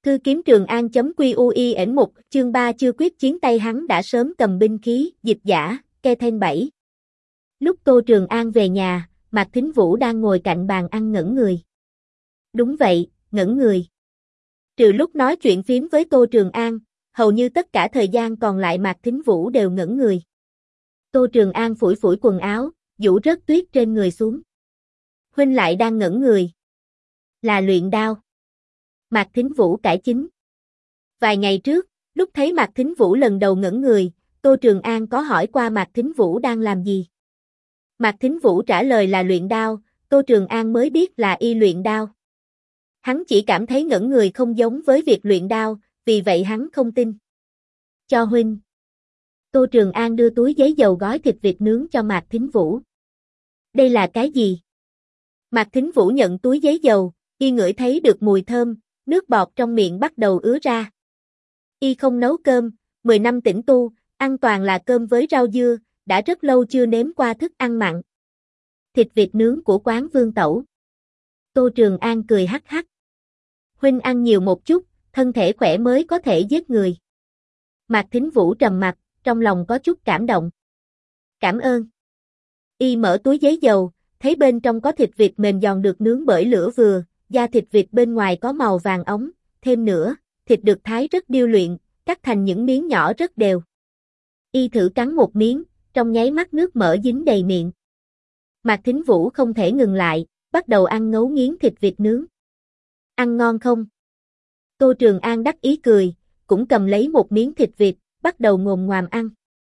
Cư kiếm Trường An.QUIN 1 chương 3 chưa quyết chiến tay hắn đã sớm cầm binh khí, dịch giả, Kethen 7. Lúc Tô Trường An về nhà, Mạc Thính Vũ đang ngồi cạnh bàn ăn ngẩn người. Đúng vậy, ngẩn người. Trừ lúc nói chuyện phím với Tô Trường An, hầu như tất cả thời gian còn lại Mạc Thính Vũ đều ngẩn người. Tô Trường An phủi phủi quần áo, vũ rớt tuyết trên người xuống. Huynh lại đang ngẩn người. Là luyện đao. Mạc Thính Vũ cải chính. Vài ngày trước, lúc thấy Mạc Thính Vũ lần đầu ngẩn người, Tô Trường An có hỏi qua Mạc Thính Vũ đang làm gì. Mạc Thính Vũ trả lời là luyện đao, Tô Trường An mới biết là y luyện đao. Hắn chỉ cảm thấy ngẩn người không giống với việc luyện đao, vì vậy hắn không tin. Cho huynh. Tô Trường An đưa túi giấy dầu gói thịt vịt nướng cho Mạc Thính Vũ. Đây là cái gì? Mạc Thính Vũ nhận túi giấy dầu, y ngửi thấy được mùi thơm, nước bọt trong miệng bắt đầu ứa ra. Y không nấu cơm, 10 năm tĩnh tu, ăn toàn là cơm với rau dưa, đã rất lâu chưa nếm qua thức ăn mặn. Thịt vịt nướng của quán Vương Tẩu. Tô Trường An cười hắc hắc. Huynh ăn nhiều một chút, thân thể khỏe mới có thể giết người. Mạc Thính Vũ trầm mặt, trong lòng có chút cảm động. Cảm ơn. Y mở túi giấy dầu, thấy bên trong có thịt vịt mềm giòn được nướng bởi lửa vừa, da thịt vịt bên ngoài có màu vàng óng, thêm nữa, thịt được thái rất điêu luyện, cắt thành những miếng nhỏ rất đều. Y thử cắn một miếng, trong nháy mắt nước mỡ dính đầy miệng. Mạc Thính Vũ không thể ngừng lại, bắt đầu ăn ngấu nghiến thịt vịt nướng. Ăn ngon không? Tô Trường An đắc ý cười, cũng cầm lấy một miếng thịt vịt, bắt đầu ngồm ngoàm ăn.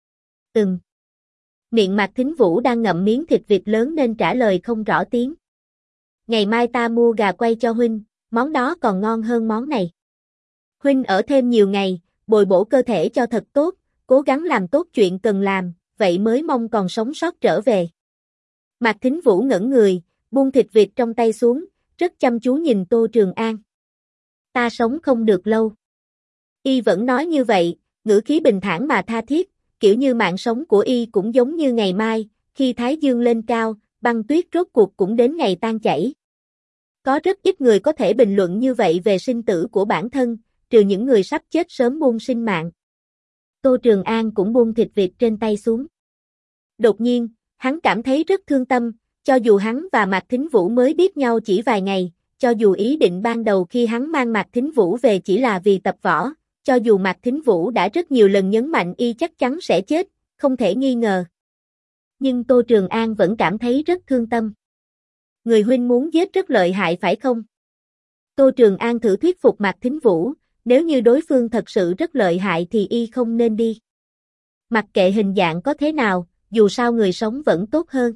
Miệng Mạc Thính Vũ đang ngậm miếng thịt vịt lớn nên trả lời không rõ tiếng. Ngày mai ta mua gà quay cho huynh, món đó còn ngon hơn món này. Huynh ở thêm nhiều ngày, bồi bổ cơ thể cho thật tốt, cố gắng làm tốt chuyện cần làm, vậy mới mong còn sống sót trở về. Mạc Thính Vũ ngẩn người, buông thịt vịt trong tay xuống, rất chăm chú nhìn Tô Trường An. Ta sống không được lâu. Y vẫn nói như vậy, ngữ khí bình thản mà tha thiết, kiểu như mạng sống của y cũng giống như ngày mai, khi thái dương lên cao, băng tuyết rốt cuộc cũng đến ngày tan chảy. Có rất ít người có thể bình luận như vậy về sinh tử của bản thân, trừ những người sắp chết sớm buông sinh mạng. Tô Trường An cũng buông thịt vịt trên tay xuống. Đột nhiên, hắn cảm thấy rất thương tâm, cho dù hắn và Mạc Thính Vũ mới biết nhau chỉ vài ngày, cho dù ý định ban đầu khi hắn mang Mạc Thính Vũ về chỉ là vì tập võ, cho dù Mạc Thính Vũ đã rất nhiều lần nhấn mạnh y chắc chắn sẽ chết, không thể nghi ngờ. Nhưng Tô Trường An vẫn cảm thấy rất thương tâm. Người huynh muốn giết rất lợi hại phải không? Tô Trường An thử thuyết phục Mạc Thính Vũ, nếu như đối phương thật sự rất lợi hại thì y không nên đi. Mặc kệ hình dạng có thế nào, dù sao người sống vẫn tốt hơn.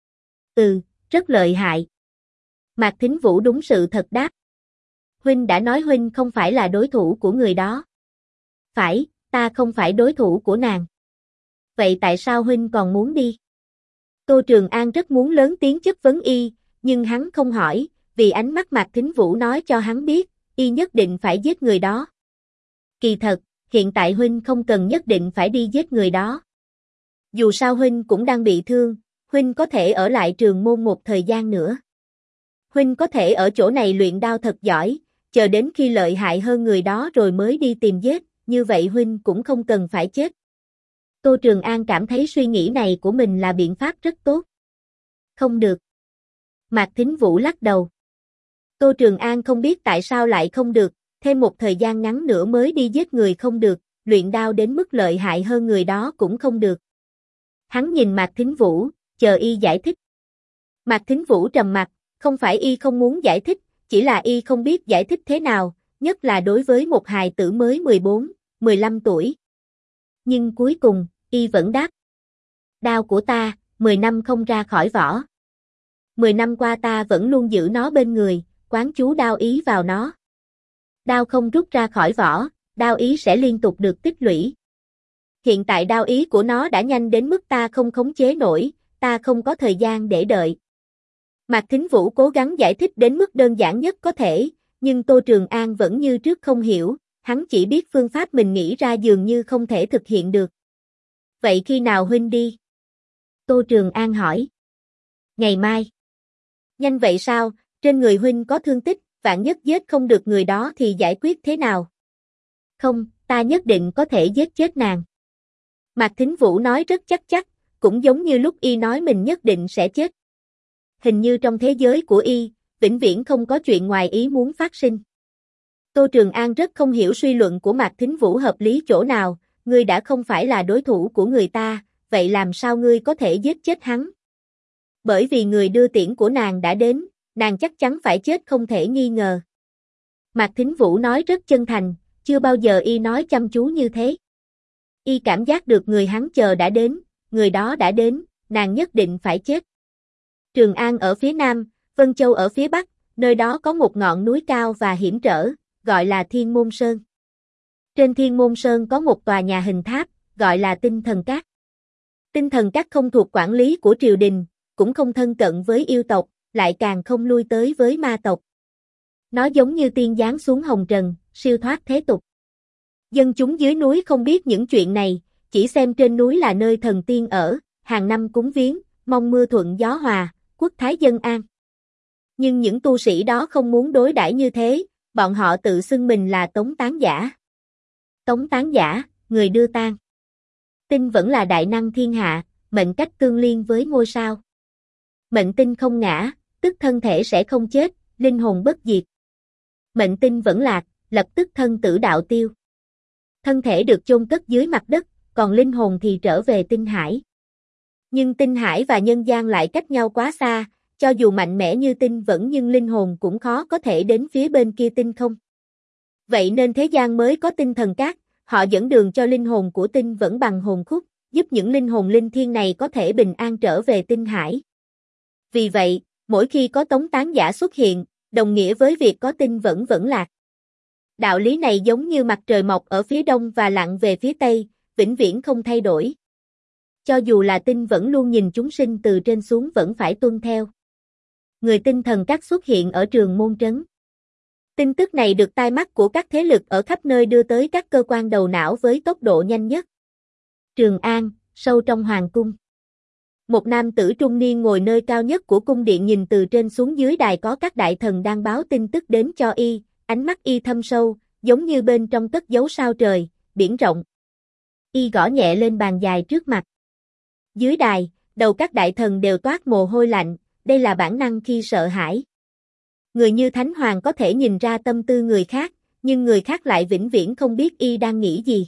Rất lợi hại. Mạc Thính Vũ đúng sự thật đáp. Huynh đã nói huynh không phải là đối thủ của người đó. Phải, ta không phải đối thủ của nàng. Vậy tại sao huynh còn muốn đi? Tô Trường An rất muốn lớn tiếng chất vấn y, nhưng hắn không hỏi, vì ánh mắt Mạc Thính Vũ nói cho hắn biết, y nhất định phải giết người đó. Kỳ thật, hiện tại huynh không cần nhất định phải đi giết người đó. Dù sao huynh cũng đang bị thương, huynh có thể ở lại trường môn một thời gian nữa. Huynh có thể ở chỗ này luyện đao thật giỏi, chờ đến khi lợi hại hơn người đó rồi mới đi tìm giết, như vậy huynh cũng không cần phải chết. Tô Trường An cảm thấy suy nghĩ này của mình là biện pháp rất tốt. Không được. Mạc Thính Vũ lắc đầu. Tô Trường An không biết tại sao lại không được, thêm một thời gian ngắn nữa mới đi giết người không được, luyện đao đến mức lợi hại hơn người đó cũng không được. Hắn nhìn Mạc Thính Vũ, chờ y giải thích. Mạc Thính Vũ trầm mặt, không phải y không muốn giải thích, chỉ là y không biết giải thích thế nào, nhất là đối với một hài tử mới 14, 15 tuổi. Nhưng cuối cùng, y vẫn đáp. Đao của ta, 10 năm không ra khỏi vỏ. 10 năm qua ta vẫn luôn giữ nó bên người, quán chú đao ý vào nó. Đao không rút ra khỏi vỏ, đao ý sẽ liên tục được tích lũy. Hiện tại đao ý của nó đã nhanh đến mức ta không khống chế nổi, ta không có thời gian để đợi. Mạc Thính Vũ cố gắng giải thích đến mức đơn giản nhất có thể, nhưng Tô Trường An vẫn như trước không hiểu, hắn chỉ biết phương pháp mình nghĩ ra dường như không thể thực hiện được. Vậy khi nào huynh đi? Tô Trường An hỏi. Ngày mai. Nhanh vậy sao, trên người huynh có thương tích, vạn nhất giết không được người đó thì giải quyết thế nào? Không, ta nhất định có thể giết chết nàng. Mạc Thính Vũ nói rất chắc, cũng giống như lúc y nói mình nhất định sẽ chết. Hình như trong thế giới của y, vĩnh viễn không có chuyện ngoài ý muốn phát sinh. Tô Trường An rất không hiểu suy luận của Mạc Thính Vũ hợp lý chỗ nào, ngươi đã không phải là đối thủ của người ta, vậy làm sao ngươi có thể giết chết hắn? Bởi vì người đưa tiễn của nàng đã đến, nàng chắc chắn phải chết không thể nghi ngờ. Mạc Thính Vũ nói rất chân thành, chưa bao giờ y nói chăm chú như thế. Y cảm giác được người hắn chờ đã đến, người đó đã đến, nàng nhất định phải chết. Trường An ở phía nam, Vân Châu ở phía bắc, nơi đó có một ngọn núi cao và hiểm trở, gọi là Thiên Môn Sơn. Trên Thiên Môn Sơn có một tòa nhà hình tháp, gọi là Tinh Thần Các. Tinh Thần Các không thuộc quản lý của triều đình, cũng không thân cận với yêu tộc, lại càng không lui tới với ma tộc. Nó giống như tiên giáng xuống hồng trần, siêu thoát thế tục. Dân chúng dưới núi không biết những chuyện này, chỉ xem trên núi là nơi thần tiên ở, hàng năm cúng viếng, mong mưa thuận gió hòa, quốc thái dân an. Nhưng những tu sĩ đó không muốn đối đãi như thế, bọn họ tự xưng mình là tống tán giả. Tống tán giả, người đưa tang. Tinh vẫn là đại năng thiên hạ, mệnh cách tương liên với ngôi sao. Mệnh tinh không ngã, tức thân thể sẽ không chết, linh hồn bất diệt. Mệnh tinh vẫn lạc, lập tức thân tử đạo tiêu. Thân thể được chôn cất dưới mặt đất, còn linh hồn thì trở về tinh hải. Nhưng tinh hải và nhân gian lại cách nhau quá xa, cho dù mạnh mẽ như tinh vẫn nhưng linh hồn cũng khó có thể đến phía bên kia tinh không. Vậy nên thế gian mới có tinh thần các, họ dẫn đường cho linh hồn của tinh vẫn bằng hồn khúc, giúp những linh hồn linh thiêng này có thể bình an trở về tinh hải. Vì vậy, mỗi khi có tống tán giả xuất hiện, đồng nghĩa với việc có tinh vẫn lạc. Đạo lý này giống như mặt trời mọc ở phía đông và lặn về phía tây, vĩnh viễn không thay đổi. Cho dù là tinh vẫn luôn nhìn chúng sinh từ trên xuống vẫn phải tuân theo. Người tinh thần các xuất hiện ở Trường Môn Trấn. Tin tức này được tai mắt của các thế lực ở khắp nơi đưa tới các cơ quan đầu não với tốc độ nhanh nhất. Trường An, sâu trong hoàng cung. Một nam tử trung niên ngồi nơi cao nhất của cung điện nhìn từ trên xuống dưới đài có các đại thần đang báo tin tức đến cho y, ánh mắt y thâm sâu, giống như bên trong cất giấu sao trời, biển rộng. Y gõ nhẹ lên bàn dài trước mặt. Dưới đài, đầu các đại thần đều toát mồ hôi lạnh, đây là bản năng khi sợ hãi. Người như Thánh Hoàng có thể nhìn ra tâm tư người khác, nhưng người khác lại vĩnh viễn không biết y đang nghĩ gì.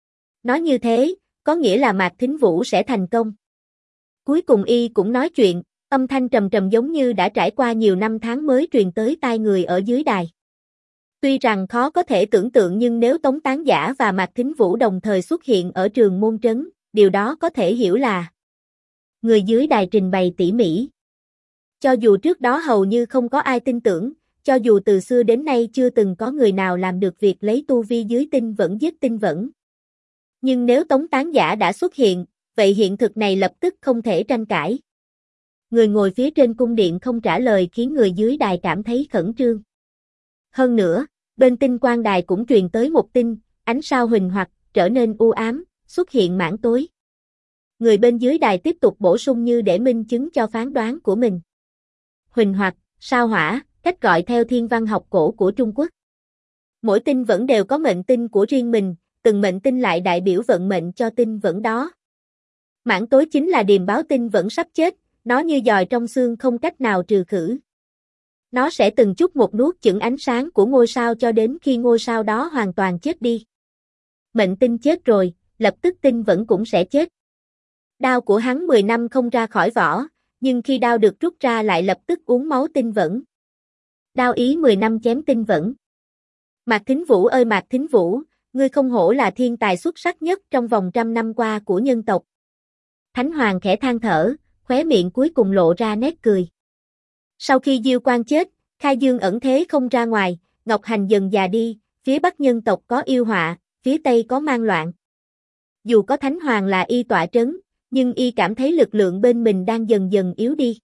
Nói như thế, có nghĩa là Mạc Thính Vũ sẽ thành công. Cuối cùng y cũng nói chuyện, âm thanh trầm trầm giống như đã trải qua nhiều năm tháng mới truyền tới tai người ở dưới đài. Tuy rằng khó có thể tưởng tượng nhưng nếu Tống Tán Giả và Mạc Thính Vũ đồng thời xuất hiện ở Trường Môn Trấn, điều đó có thể hiểu là người dưới đài trình bày tỉ mỉ. Cho dù trước đó hầu như không có ai tin tưởng, cho dù từ xưa đến nay chưa từng có người nào làm được việc lấy tu vi dưới tinh vẫn giết tinh vẫn. Nhưng nếu Tống Tán Giả đã xuất hiện, vậy hiện thực này lập tức không thể tranh cãi. Người ngồi phía trên cung điện không trả lời khiến người dưới đài cảm thấy khẩn trương. Hơn nữa, bên tinh quang đài cũng truyền tới một tin, ánh sao huỳnh hoặc, trở nên u ám, xuất hiện mảng tối. Người bên dưới đài tiếp tục bổ sung như để minh chứng cho phán đoán của mình. Huỳnh hoặc, sao hỏa, cách gọi theo thiên văn học cổ của Trung Quốc. Mỗi tinh vẫn đều có mệnh tinh của riêng mình, từng mệnh tinh lại đại biểu vận mệnh cho tinh vẫn đó. Mảng tối chính là điềm báo tinh vẫn sắp chết, nó như giòi trong xương không cách nào trừ khử. Nó sẽ từng chút một nuốt chửng ánh sáng của ngôi sao cho đến khi ngôi sao đó hoàn toàn chết đi. Mệnh tinh chết rồi, lập tức tinh vẫn cũng sẽ chết. Đao của hắn 10 năm không ra khỏi vỏ, nhưng khi đao được rút ra lại lập tức uống máu tinh vẫn. Đao ý 10 năm chém tinh vẫn. Mạc Thính Vũ ơi Mạc Thính Vũ, ngươi không hổ là thiên tài xuất sắc nhất trong vòng 100 năm qua của nhân tộc. Thánh Hoàng khẽ than thở, khóe miệng cuối cùng lộ ra nét cười. Sau khi Diêu Quan chết, Khai Dương ẩn thế không ra ngoài, Ngọc Hành dần già đi, phía Bắc nhân tộc có yêu họa, phía Tây có mang loạn. Dù có Thánh Hoàng là y tọa trấn, nhưng y cảm thấy lực lượng bên mình đang dần dần yếu đi.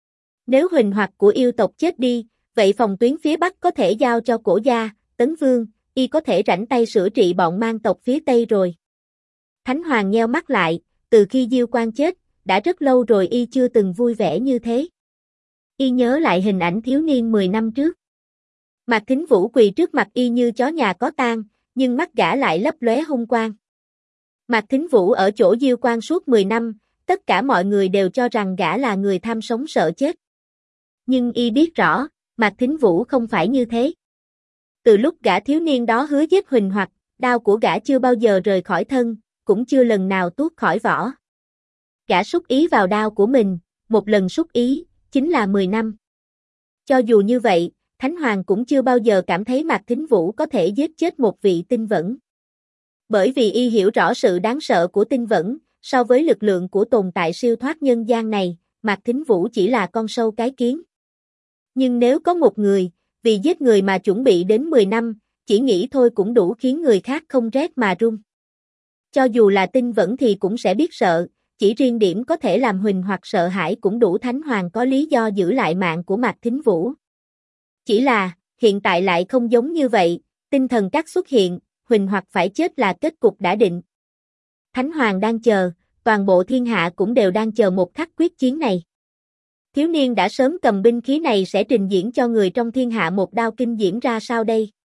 Nếu huỳnh hoặc của yêu tộc chết đi, vậy phòng tuyến phía Bắc có thể giao cho Cổ Gia, Tấn Vương, y có thể rảnh tay sửa trị bọn mang tộc phía Tây rồi. Thánh Hoàng nheo mắt lại, từ khi Diêu Quan chết, đã rất lâu rồi y chưa từng vui vẻ như thế. Y nhớ lại hình ảnh thiếu niên 10 năm trước. Mạc Thính Vũ quỳ trước mặt y như chó nhà có tang, nhưng mắt gã lại lấp lóe hung quang. Mạc Thính Vũ ở chỗ Diêu Quan suốt 10 năm, tất cả mọi người đều cho rằng gã là người tham sống sợ chết. Nhưng y biết rõ, Mạc Thính Vũ không phải như thế. Từ lúc gã thiếu niên đó hứa giết Huỳnh Hoặc, đao của gã chưa bao giờ rời khỏi thân, cũng chưa lần nào tuốt khỏi vỏ. Gã súc ý vào đao của mình, một lần súc ý, chính là 10 năm. Cho dù như vậy, Thánh Hoàng cũng chưa bao giờ cảm thấy Mạc Thính Vũ có thể giết chết một vị tinh vẫn. Bởi vì y hiểu rõ sự đáng sợ của tinh vẫn, so với lực lượng của tồn tại siêu thoát nhân gian này, Mạc Thính Vũ chỉ là con sâu cái kiến. Nhưng nếu có một người, vì giết người mà chuẩn bị đến 10 năm, chỉ nghĩ thôi cũng đủ khiến người khác không rét mà run. Cho dù là tinh vẫn thì cũng sẽ biết sợ, chỉ riêng điểm có thể làm Huỳnh Hoặc sợ hãi cũng đủ Thánh Hoàng có lý do giữ lại mạng của Mạc Thính Vũ. Chỉ là, hiện tại lại không giống như vậy, tinh thần các xuất hiện, Huỳnh Hoặc phải chết là kết cục đã định. Thánh Hoàng đang chờ, toàn bộ thiên hạ cũng đều đang chờ một khắc quyết chiến này. Thiếu niên đã sớm cầm binh khí này sẽ trình diễn cho người trong thiên hạ một đao kinh diễn ra sao đây?